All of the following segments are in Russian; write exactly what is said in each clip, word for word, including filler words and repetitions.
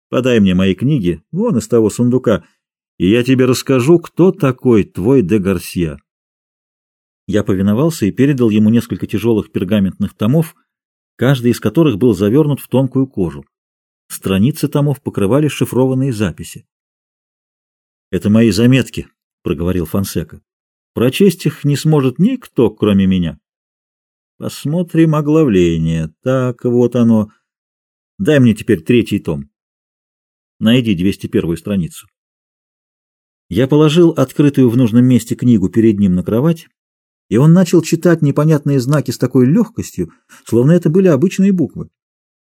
Подай мне мои книги, вон из того сундука, и я тебе расскажу, кто такой твой де Гарсия». Я повиновался и передал ему несколько тяжелых пергаментных томов, каждый из которых был завернут в тонкую кожу. Страницы томов покрывали шифрованные записи. «Это мои заметки», — проговорил Фонсека. «Прочесть их не сможет никто, кроме меня». «Посмотрим оглавление. Так, вот оно. Дай мне теперь третий том. Найди двести первую страницу». Я положил открытую в нужном месте книгу перед ним на кровать, и он начал читать непонятные знаки с такой легкостью, словно это были обычные буквы.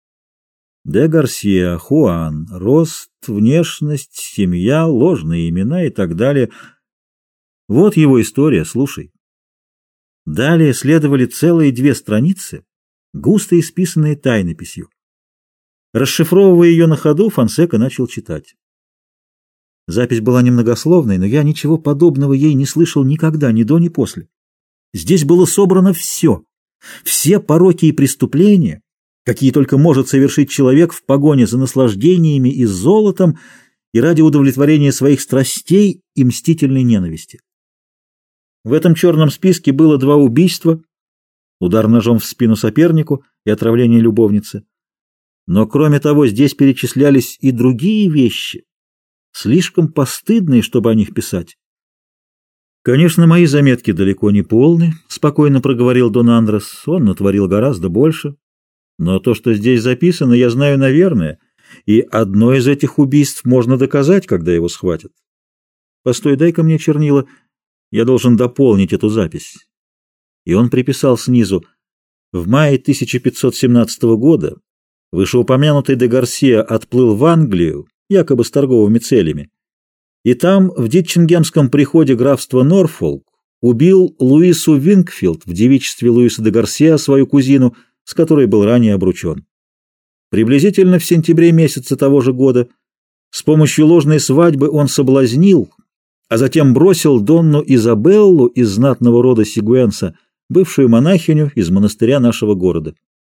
Де Гарсия, Хуан, рост, внешность, семья, ложные имена и так далее. Вот его история, слушай. Далее следовали целые две страницы, густо исписанные тайнописью. Расшифровывая ее на ходу, Фонсека начал читать. Запись была немногословной, но я ничего подобного ей не слышал никогда, ни до, ни после. Здесь было собрано все, все пороки и преступления, какие только может совершить человек в погоне за наслаждениями и золотом и ради удовлетворения своих страстей и мстительной ненависти. В этом черном списке было два убийства, удар ножом в спину сопернику и отравление любовницы. Но кроме того, здесь перечислялись и другие вещи, слишком постыдные, чтобы о них писать. «Конечно, мои заметки далеко не полны», — спокойно проговорил Дон Андрес. «Он натворил гораздо больше. Но то, что здесь записано, я знаю, наверное, и одно из этих убийств можно доказать, когда его схватят. Постой, дай-ка мне чернила, я должен дополнить эту запись». И он приписал снизу: «В мае тысяча пятьсот семнадцатого года вышеупомянутый де Гарсия отплыл в Англию, якобы с торговыми целями, и там, в Дитчингемском приходе графства Норфолк, убил Луису Вингфилд в девичестве Луиса де Гарсия, свою кузину, с которой был ранее обручен. Приблизительно в сентябре месяца того же года с помощью ложной свадьбы он соблазнил, а затем бросил Донну Изабеллу из знатного рода Сигуэнса, бывшую монахиню из монастыря нашего города».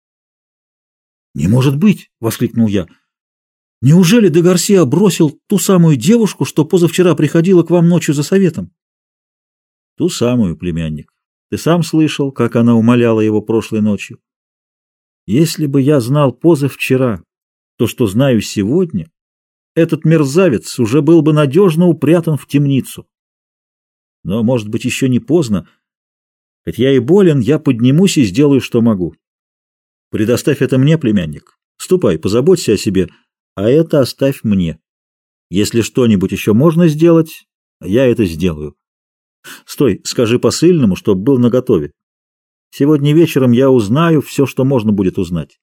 «Не может быть!» — воскликнул я. «Неужели де Гарсия бросил ту самую девушку, что позавчера приходила к вам ночью за советом?» «Ту самую, племянник. Ты сам слышал, как она умоляла его прошлой ночью. Если бы я знал позавчера то, что знаю сегодня, этот мерзавец уже был бы надежно упрятан в темницу. Но, может быть, еще не поздно. Хоть я и болен, я поднимусь и сделаю, что могу. Предоставь это мне, племянник. Ступай, позаботься о себе, а это оставь мне. Если что-нибудь еще можно сделать, я это сделаю. Стой, скажи посыльному, чтоб был наготове. Сегодня вечером я узнаю все, что можно будет узнать».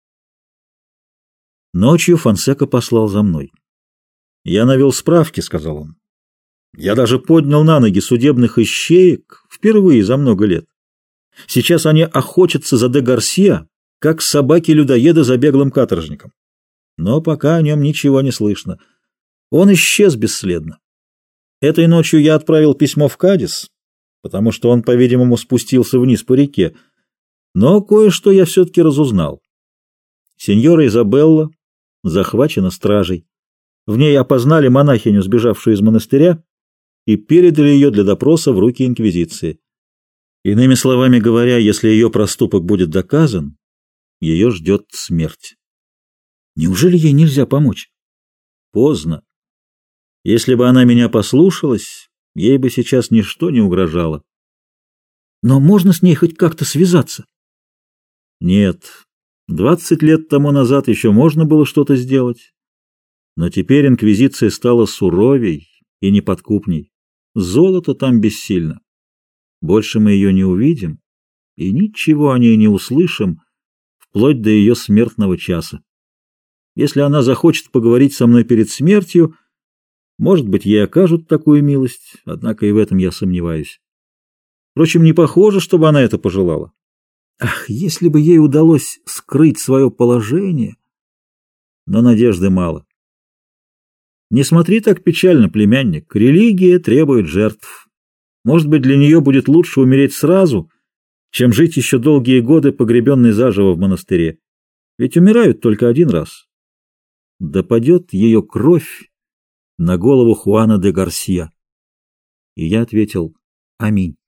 Ночью Фонсека послал за мной. «Я навел справки», — сказал он. «Я даже поднял на ноги судебных ищеек впервые за много лет. Сейчас они охотятся за де Гарсия, как собаки-людоеды за беглым каторжником. Но пока о нем ничего не слышно. Он исчез бесследно. Этой ночью я отправил письмо в Кадис, потому что он, по-видимому, спустился вниз по реке. Но кое-что я все-таки разузнал. Сеньора Изабелла захвачена стражей. В ней опознали монахиню, сбежавшую из монастыря, и передали ее для допроса в руки инквизиции. Иными словами говоря, если ее проступок будет доказан, ее ждет смерть». «Неужели ей нельзя помочь?» «Поздно. Если бы она меня послушалась, ей бы сейчас ничто не угрожало». «Но можно с ней хоть как-то связаться?» «Нет. Двадцать лет тому назад еще можно было что-то сделать. Но теперь инквизиция стала суровей и неподкупней. Золото там бессильно. Больше мы ее не увидим и ничего о ней не услышим вплоть до ее смертного часа. Если она захочет поговорить со мной перед смертью, может быть, ей окажут такую милость, однако и в этом я сомневаюсь. Впрочем, не похоже, чтобы она это пожелала. Ах, если бы ей удалось скрыть свое положение! Но надежды мало. Не смотри так печально, племянник. Религия требует жертв. Может быть, для нее будет лучше умереть сразу, чем жить еще долгие годы, погребенной заживо в монастыре. Ведь умирают только один раз. да падет ее кровь на голову Хуана де Гарсия. И я ответил: аминь.